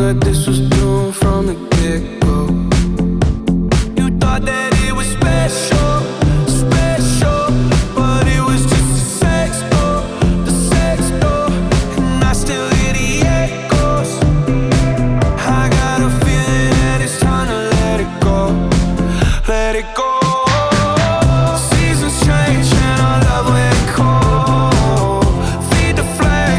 that this was doomed from the get-go. You thought that it was special, special, but it was just a sex door, the sex door. And I still hear the echoes. I got a feeling that it's time to let it go, let it go. Seasons change and our love went cold. Feed the flame,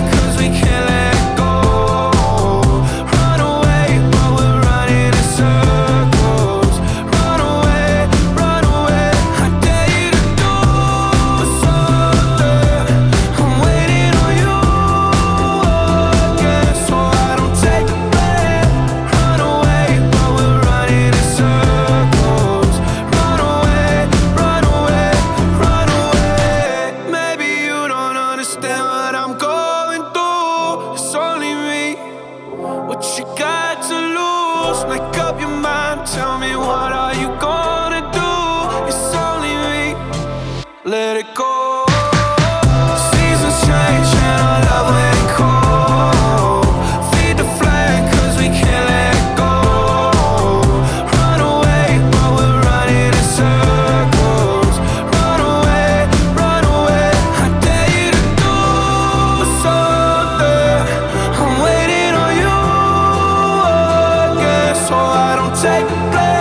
you got to lose. Make up your mind, tell me what are you gonna do? It's only me, let it go. Seasons change and our love went cold. Feed the flame, cause we can't let go. Run away, but we're running in circles. Run away, I dare you to do something. I'm waiting on you, so I don't take the blame.